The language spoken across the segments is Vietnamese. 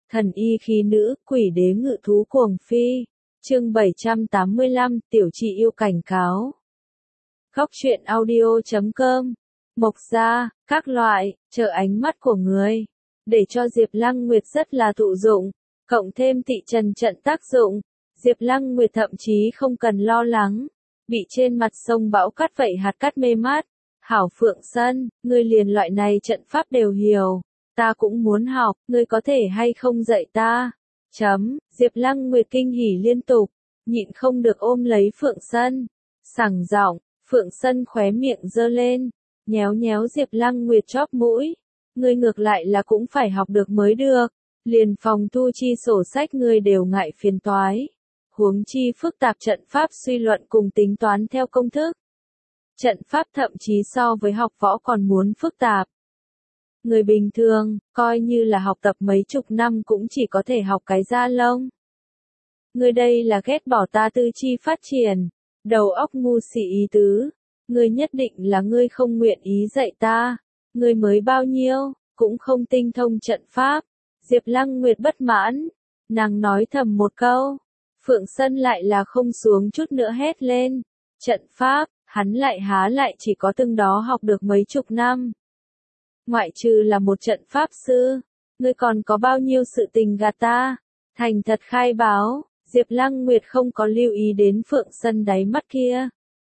Thần y khí nữ, quỷ đế ngự thú cuồng phi. Chương 785, tiểu chị yêu cảnh cáo. Góc truyện audio.com. Mộc gia, các loại, trợ ánh mắt của người. Để cho Diệp Lăng Nguyệt rất là thụ dụng, cộng thêm tị trần trận tác dụng. Diệp Lăng Nguyệt thậm chí không cần lo lắng, bị trên mặt sông bão cát vậy hạt cát mê mát. Hảo Phượng Sân, ngươi liền loại này trận pháp đều hiểu. Ta cũng muốn học, ngươi có thể hay không dạy ta? Diệp Lăng Nguyệt kinh hỉ liên tục, nhịn không được ôm lấy Phượng Sân. Sảng giọng, Phượng Sân khóe miệng giơ lên, nhéo nhéo Diệp Lăng Nguyệt chóp mũi. Ngươi ngược lại là cũng phải học được mới được, liền phòng thu chi sổ sách ngươi đều ngại phiền toái. Huống chi phức tạp trận pháp suy luận cùng tính toán theo công thức. Trận pháp thậm chí so với học võ còn muốn phức tạp. Người bình thường, coi như là học tập mấy chục năm cũng chỉ có thể học cái da lông. Ngươi đây là ghét bỏ ta tư chi phát triển, đầu óc ngu si ý tứ. Ngươi nhất định là ngươi không nguyện ý dạy ta. Ngươi mới bao nhiêu, cũng không tinh thông trận pháp. Diệp Lăng Nguyệt bất mãn, nàng nói thầm một câu. Phượng Sân lại là không xuống chút nữa hét lên. Trận pháp, hắn lại há lại chỉ có từng đó học được mấy chục năm. Ngoại trừ là một trận pháp sư, ngươi còn có bao nhiêu sự tình gạt ta? Thành thật khai báo, Diệp Lăng Nguyệt không có lưu ý đến Phượng Sân đáy mắt kia.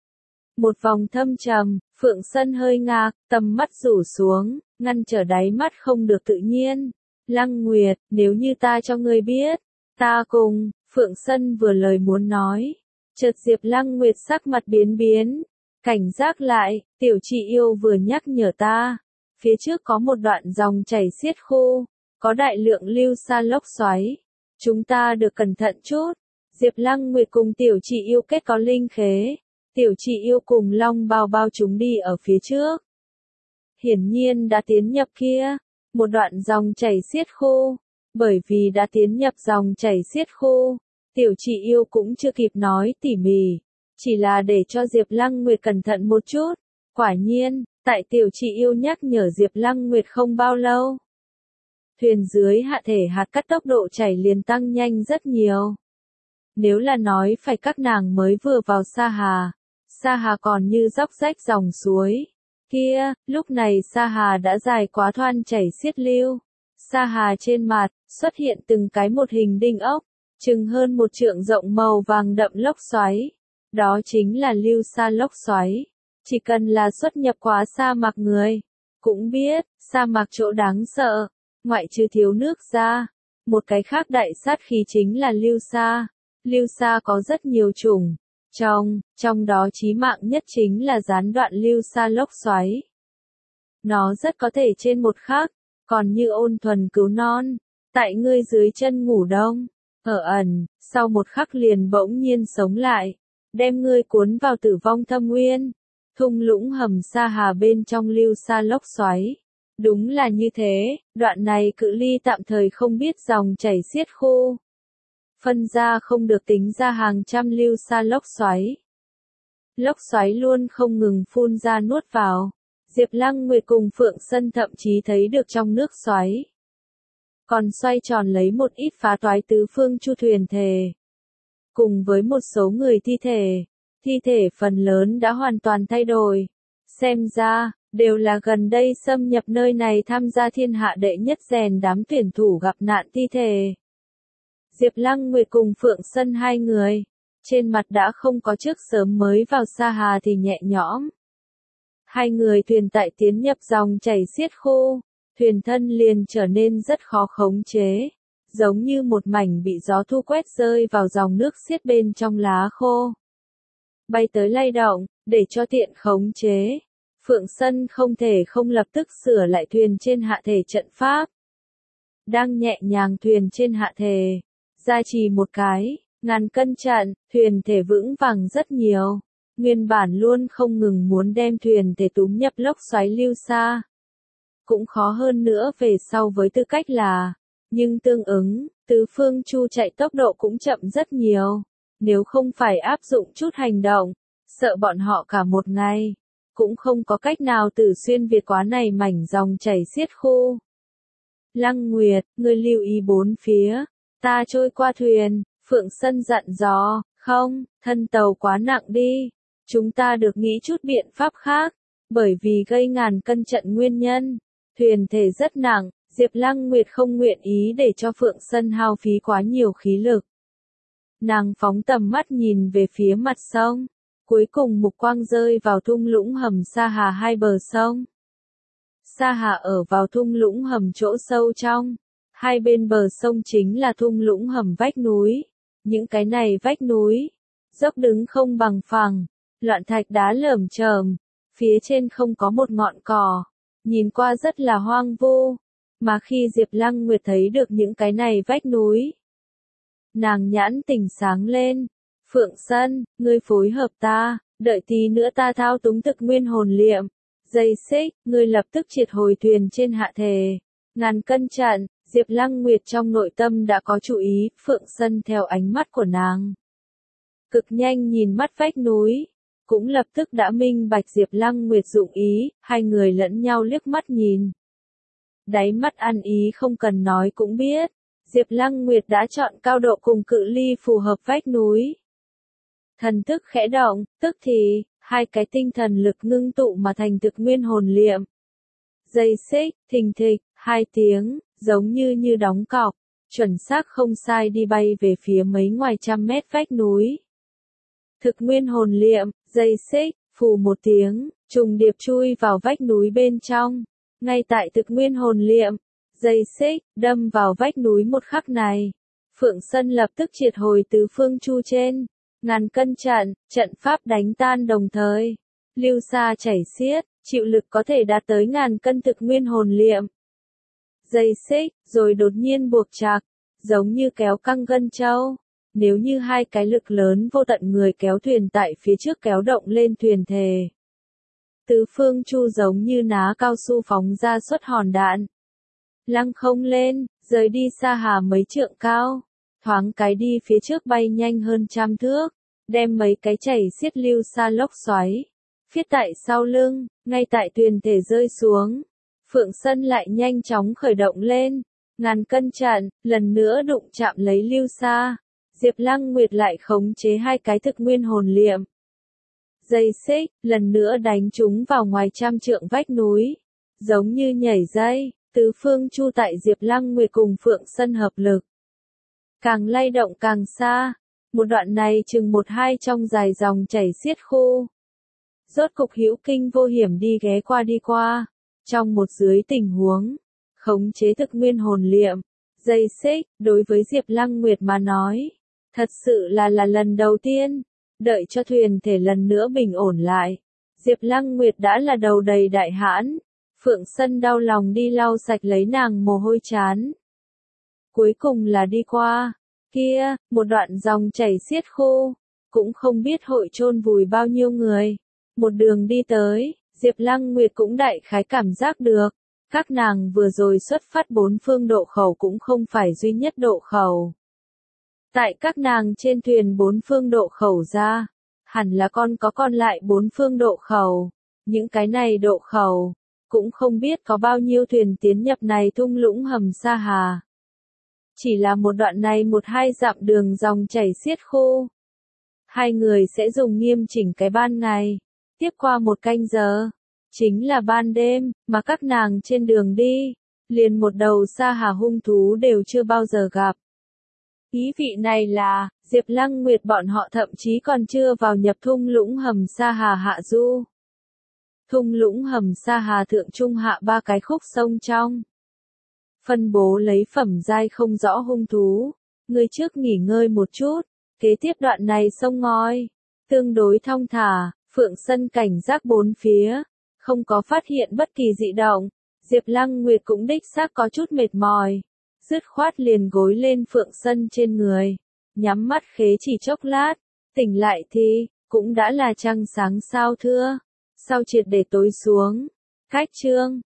Một vòng thâm trầm, Phượng Sân hơi ngạc, tầm mắt rủ xuống, ngăn trở đáy mắt không được tự nhiên. Lăng Nguyệt, nếu như ta cho ngươi biết, ta cùng, Phượng Sân vừa lời muốn nói. Chợt Diệp Lăng Nguyệt sắc mặt biến biến, cảnh giác lại, tiểu chị yêu vừa nhắc nhở ta. Phía trước có một đoạn dòng chảy xiết khô, có đại lượng lưu sa lốc xoáy. Chúng ta được cẩn thận chút. Diệp Lăng Nguyệt cùng tiểu chị yêu kết có linh khế. Tiểu chị yêu cùng Long Bao Bao chúng đi ở phía trước. Hiển nhiên đã tiến nhập kia, một đoạn dòng chảy xiết khô. Bởi vì đã tiến nhập dòng chảy xiết khô, tiểu chị yêu cũng chưa kịp nói tỉ mỉ. Chỉ là để cho Diệp Lăng Nguyệt cẩn thận một chút. Quả nhiên, tại tiểu chị yêu nhắc nhở Diệp Lăng Nguyệt không bao lâu. Thuyền dưới hạ thể hạt cát tốc độ chảy liền tăng nhanh rất nhiều. Nếu là nói phải các nàng mới vừa vào Sa Hà còn như róc rách dòng suối. Kia, lúc này Sa Hà đã dài quá thoăn chảy xiết lưu. Sa Hà trên mặt, xuất hiện từng cái một hình đinh ốc, chừng hơn một trượng rộng màu vàng đậm lốc xoáy. Đó chính là lưu sa lốc xoáy. Chỉ cần là xuất nhập quá sa mạc người, cũng biết, sa mạc chỗ đáng sợ, ngoại trừ thiếu nước ra. Một cái khác đại sát khí chính là lưu sa. Lưu sa có rất nhiều chủng. Trong đó chí mạng nhất chính là gián đoạn lưu sa lốc xoáy. Nó rất có thể trên một khắc, còn như ôn thuần cứu non, tại ngươi dưới chân ngủ đông, ở ẩn, sau một khắc liền bỗng nhiên sống lại, đem ngươi cuốn vào tử vong thâm nguyên. Thung lũng hầm Sa Hà bên trong lưu sa lốc xoáy. Đúng là như thế, đoạn này cự ly tạm thời không biết dòng chảy xiết khô. Phân ra không được tính ra hàng trăm lưu sa lốc xoáy. Lốc xoáy luôn không ngừng phun ra nuốt vào. Diệp Lăng Nguyệt cùng Phượng Sân thậm chí thấy được trong nước xoáy. Còn xoay tròn lấy một ít phá toái tứ phương chu thuyền thề. Cùng với một số người thi thể phần lớn đã hoàn toàn thay đổi. Xem ra, đều là gần đây xâm nhập nơi này tham gia thiên hạ đệ nhất rèn đám tuyển thủ gặp nạn thi thể. Diệp Lăng Nguyệt cùng Phượng Sân hai người, trên mặt đã không có trước sớm mới vào Sa Hà thì nhẹ nhõm. Hai người thuyền tại tiến nhập dòng chảy xiết khô, thuyền thân liền trở nên rất khó khống chế, giống như một mảnh bị gió thu quét rơi vào dòng nước xiết bên trong lá khô. Bay tới lay động, để cho tiện khống chế. Phượng Sân không thể không lập tức sửa lại thuyền trên hạ thể trận pháp. Đang nhẹ nhàng thuyền trên hạ thể, gia trì một cái, ngàn cân trận, thuyền thể vững vàng rất nhiều. Nguyên bản luôn không ngừng muốn đem thuyền thể túm nhập lốc xoáy lưu sa. Cũng khó hơn nữa về sau với tư cách là, nhưng tương ứng, tứ phương chu chạy tốc độ cũng chậm rất nhiều. Nếu không phải áp dụng chút hành động, sợ bọn họ cả một ngày, cũng không có cách nào tử xuyên việt quá này mảnh dòng chảy xiết khô. Lăng Nguyệt, ngươi lưu ý bốn phía, ta trôi qua thuyền, Phượng Sân dặn dò, không, thân tàu quá nặng đi, chúng ta được nghĩ chút biện pháp khác, bởi vì gây ngàn cân trận nguyên nhân, thuyền thể rất nặng, Diệp Lăng Nguyệt không nguyện ý để cho Phượng Sân hao phí quá nhiều khí lực. Nàng phóng tầm mắt nhìn về phía mặt sông, cuối cùng mục quang rơi vào thung lũng hầm Sa Hà hai bờ sông. Sa Hà ở vào thung lũng hầm chỗ sâu trong, hai bên bờ sông chính là thung lũng hầm vách núi. Những cái này vách núi, dốc đứng không bằng phẳng, loạn thạch đá lởm chởm, phía trên không có một ngọn cỏ, nhìn qua rất là hoang vu. Mà khi Diệp Lăng Nguyệt thấy được những cái này vách núi, nàng nhãn tỉnh sáng lên. Phượng Sân, ngươi phối hợp ta, đợi tí nữa ta thao túng thực nguyên hồn liệm. Dây xích, ngươi lập tức triệt hồi thuyền trên hạ thề. Ngàn cân trận, Diệp Lăng Nguyệt trong nội tâm đã có chú ý, Phượng Sân theo ánh mắt của nàng. Cực nhanh nhìn mắt vách núi, cũng lập tức đã minh bạch Diệp Lăng Nguyệt dụng ý, hai người lẫn nhau liếc mắt nhìn. Đáy mắt ăn ý không cần nói cũng biết, Diệp Lăng Nguyệt đã chọn cao độ cùng cự ly phù hợp vách núi. Thần thức khẽ động, tức thì, hai cái tinh thần lực ngưng tụ mà thành thực nguyên hồn liệm. Dây xích, thình thịch, hai tiếng, giống như đóng cọc, chuẩn xác không sai đi bay về phía mấy ngoài trăm mét vách núi. Thực nguyên hồn liệm, dây xích, phù một tiếng, trùng điệp chui vào vách núi bên trong. Ngay tại thực nguyên hồn liệm, dây xích, đâm vào vách núi một khắc này. Phượng Sân lập tức triệt hồi tứ phương chu trên. Ngàn cân trận, trận pháp đánh tan đồng thời. Lưu xa chảy xiết, chịu lực có thể đạt tới ngàn cân thực nguyên hồn liệm. Dây xích, rồi đột nhiên buộc chặt, giống như kéo căng gân trâu. Nếu như hai cái lực lớn vô tận người kéo thuyền tại phía trước kéo động lên thuyền thề. Tứ phương chu giống như ná cao su phóng ra suất hòn đạn. Lăng không lên, rời đi Sa Hà mấy trượng cao. Thoáng cái đi phía trước bay nhanh hơn trăm thước, đem mấy cái chảy xiết lưu xa lốc xoáy. Phiết tại sau lưng, ngay tại thuyền thể rơi xuống. Phượng Sân lại nhanh chóng khởi động lên. Ngàn cân trận, lần nữa đụng chạm lấy lưu xa. Diệp Lăng Nguyệt lại khống chế hai cái thực nguyên hồn liệm. Dây xích, lần nữa đánh chúng vào ngoài trăm trượng vách núi. Giống như nhảy dây, tứ phương chu tại Diệp Lăng Nguyệt cùng Phượng Sân hợp lực. Càng lay động càng xa, một đoạn này chừng một hai trong dài dòng chảy xiết khu. Rốt cục hữu kinh vô hiểm đi ghé đi qua, trong một dưới tình huống, khống chế thực nguyên hồn liệm, dây xích, đối với Diệp Lăng Nguyệt mà nói, thật sự là lần đầu tiên, đợi cho thuyền thể lần nữa bình ổn lại. Diệp Lăng Nguyệt đã là đầu đầy đại hãn, Phượng Sân đau lòng đi lau sạch lấy nàng mồ hôi trán. Cuối cùng là đi qua, kia, một đoạn dòng chảy xiết khô, cũng không biết hội chôn vùi bao nhiêu người. Một đường đi tới, Diệp Lăng Nguyệt cũng đại khái cảm giác được, các nàng vừa rồi xuất phát bốn phương độ khẩu cũng không phải duy nhất độ khẩu. Tại các nàng trên thuyền bốn phương độ khẩu ra, hẳn là còn lại bốn phương độ khẩu. Những cái này độ khẩu, cũng không biết có bao nhiêu thuyền tiến nhập này thung lũng hầm Sa Hà. Chỉ là một đoạn này một hai dặm đường dòng chảy xiết khô. Hai người sẽ dùng nghiêm chỉnh cái ban ngày. Tiếp qua một canh giờ, chính là ban đêm, mà các nàng trên đường đi, liền một đầu Sa Hà hung thú đều chưa bao giờ gặp. Ý vị này là, Diệp Lăng Nguyệt bọn họ thậm chí còn chưa vào nhập thung lũng hầm Sa Hà hạ du. Thung lũng hầm Sa Hà thượng trung hạ ba cái khúc sông trong. Phân bố lấy phẩm giai không rõ hung thú. Ngươi trước nghỉ ngơi một chút, kế tiếp đoạn này sông ngòi. Tương đối thong thả, Phượng Sân cảnh giác bốn phía, không có phát hiện bất kỳ dị động. Diệp Lăng Nguyệt cũng đích xác có chút mệt mỏi. Dứt khoát liền gối lên Phượng Sân trên người, nhắm mắt khế chỉ chốc lát, tỉnh lại thì, cũng đã là trăng sáng sao thưa, sau triệt để tối xuống. Cách chương